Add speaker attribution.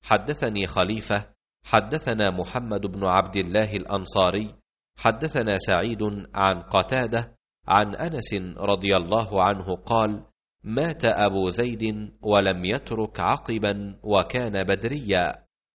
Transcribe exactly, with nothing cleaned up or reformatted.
Speaker 1: حدثني خليفة حدثنا محمد بن عبد الله الأنصاري حدثنا سعيد عن قتادة عن أنس رضي الله عنه قال: مات أبو زيد ولم يترك عقبا وكان بدريا.